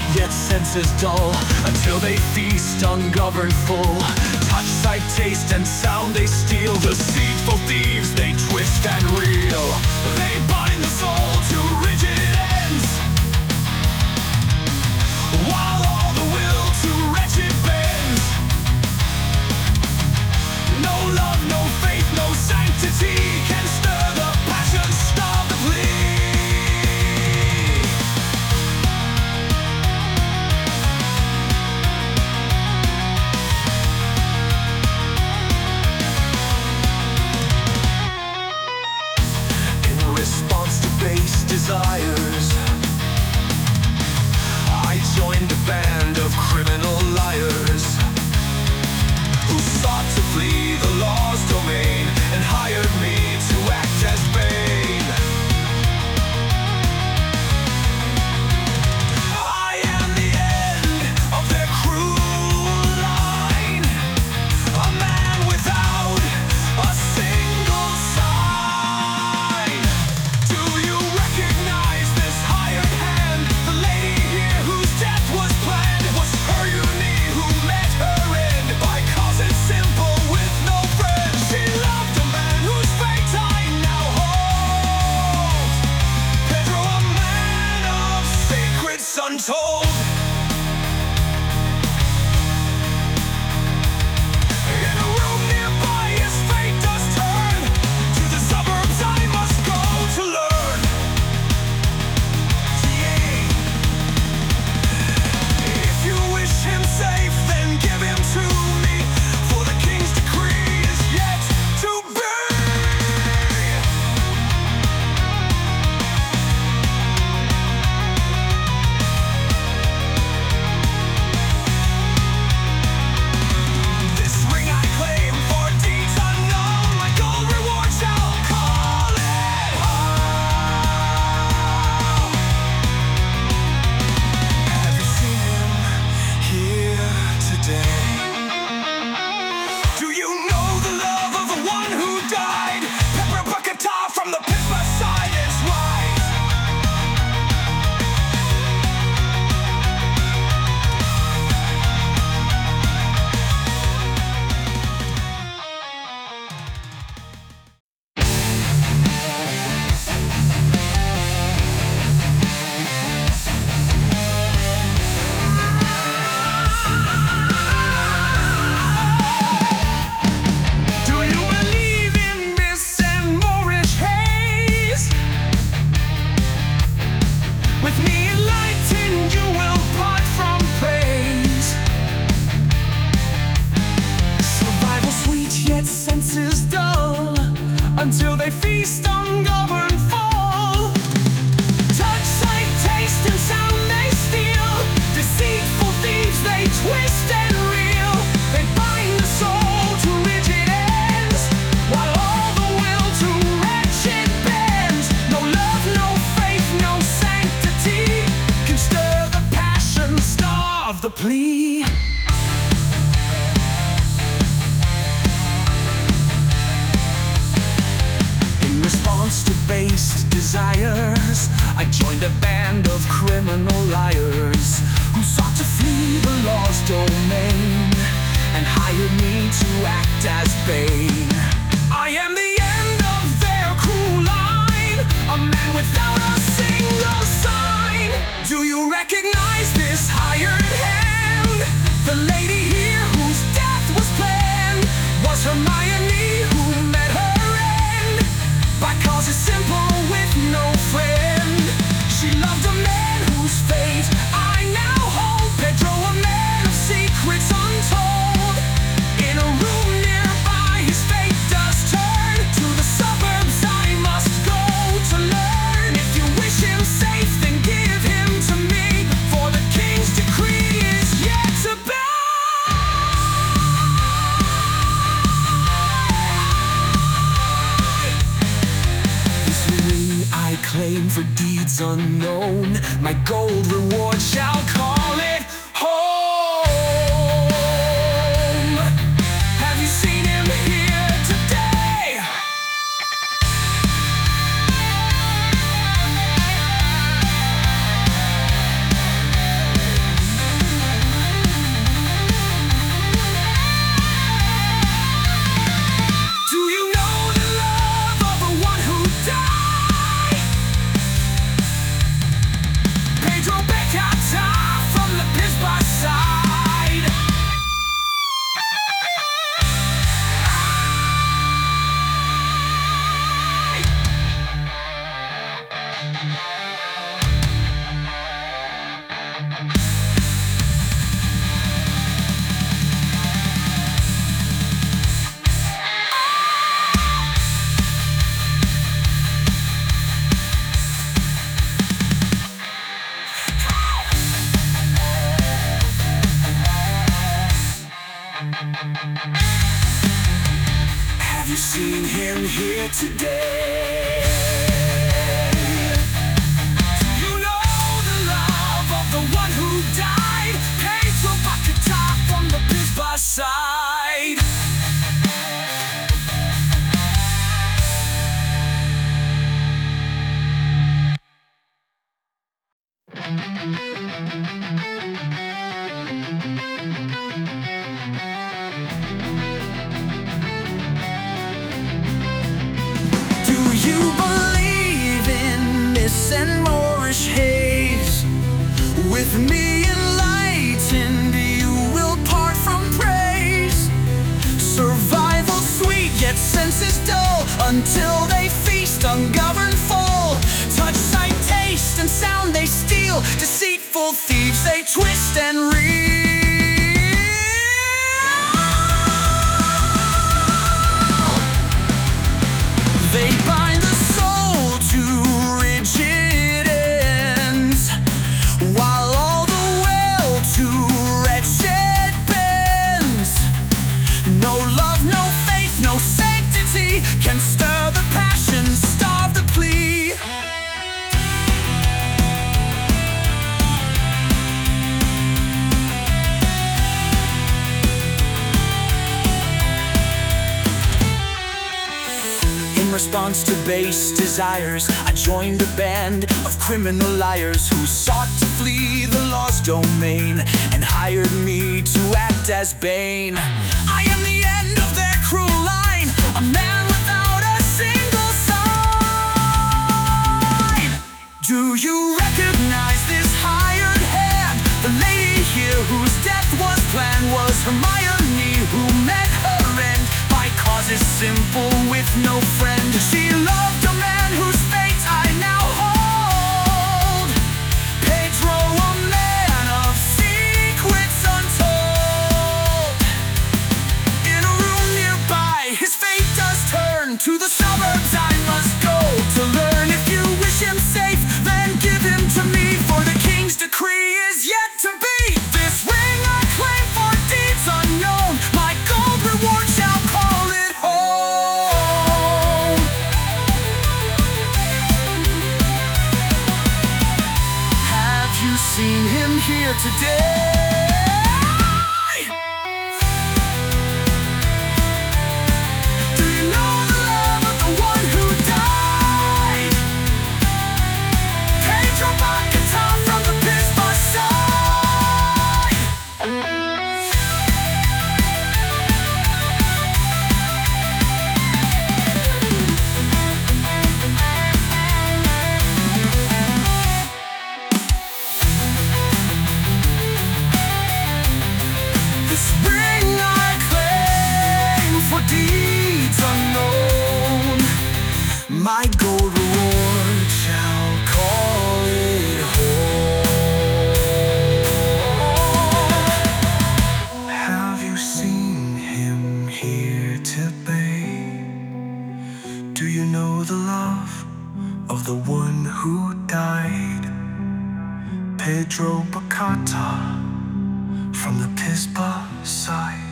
yet senses dull, until they feast ungoverned full. Touch, sight, taste, and sound they steal. Deceitful thieves, they twist and reel. They bind the soul to rigid ends, while all the will to wretched bends. No love, no faith, no sanctity can stir the passion, starve the plea. In response to base desires, I joined a band of criminal liars who sought to flee the law's domain and hired me to act as bane. I am the end of their cruel line, a man without a single sign. Do you recognize this hired hand? The lady here whose death was planned. It was her you need who met her end, by cause it's simple with no friend. She loved a man whose fate I now hold. Pedro, a man of secrets untold. In a room nearby his fate does turn. To the suburbs I must go to learn. If you wish him safe, then give him to me, for the king's decree is yet to be. This ring I claim for deeds unknown. My gold reward shall call it home. Have you seen him here today? Do you know the love of the one who died? Pepper Bacata from the pit beside his wife. Do you believe in Miss and Moorish haze? With me enlightened you will part from praise. Survival sweet yet senses dull, until they feast on governed fall. Touch, sight, taste, and sound they steal. Deceitful thieves they twist and reel. They bind the soul to rigid ends, while all the will to wretched bends. No love, no faith, no sanctity can stir the passion, starve the plea. In response to base desires, I joined a band of criminal liars who sought to flee the law's domain and hired me to act as bane. I am the end of their cruel line, a man without a single sign. Do you recognize this hired hand? The lady here whose death was planned was Hermione who met her end, by cause it's simple with no friend. She loved a man whose fate I now hold. Pedro, a man of secrets untold. In a room nearby his fate does turn. To the suburbs I must go to learn. If you wish him safe, then give him to me, for the king's decree is yet to be. This ring I claim for deeds unknown. My gold reward shall call it home. Have you seen him here today? seen him here today? Do you know the love of the one who died? Pedro Bacata from the Pisba side. And Moorish haze, with me enlightened, you will part from praise. Survival sweet, yet senses dull, until they feast ungoverned full. Touch, sight, taste, and sound they steal. Deceitful thieves they twist and reel. They bind the soul to rigid ends, while all the will to wretched bends. No love, no faith, no sanctity can stir the passion, starve the plea. In response to base desires, I joined a band of criminal liars who sought to flee the law's domain and hired me to act as bane. I am the end of their cruel line, a man without a single sign. Do you recognize this hired hand? The lady here whose death was planned was Hermione, who met her end by causes simple with no friend. She loved a man whose fate I now hold. Pedro, a man of secrets untold. In a room nearby, his fate does turn. To the suburbs I must go to learn. If you wish him safe, then give him to me, for the king's decree is yet to be. This ring I claim for deeds unknown. My gold reward shall call it home. Have you seen him here today? Do you know the love of the one who died? Pedro Bacata from the Pisba side. This ring I claim for deeds unknown. My gold reward shall call it home. Have you seen him here today? Do you know the love of the one who died? Pedro Bacata from the Pisba side.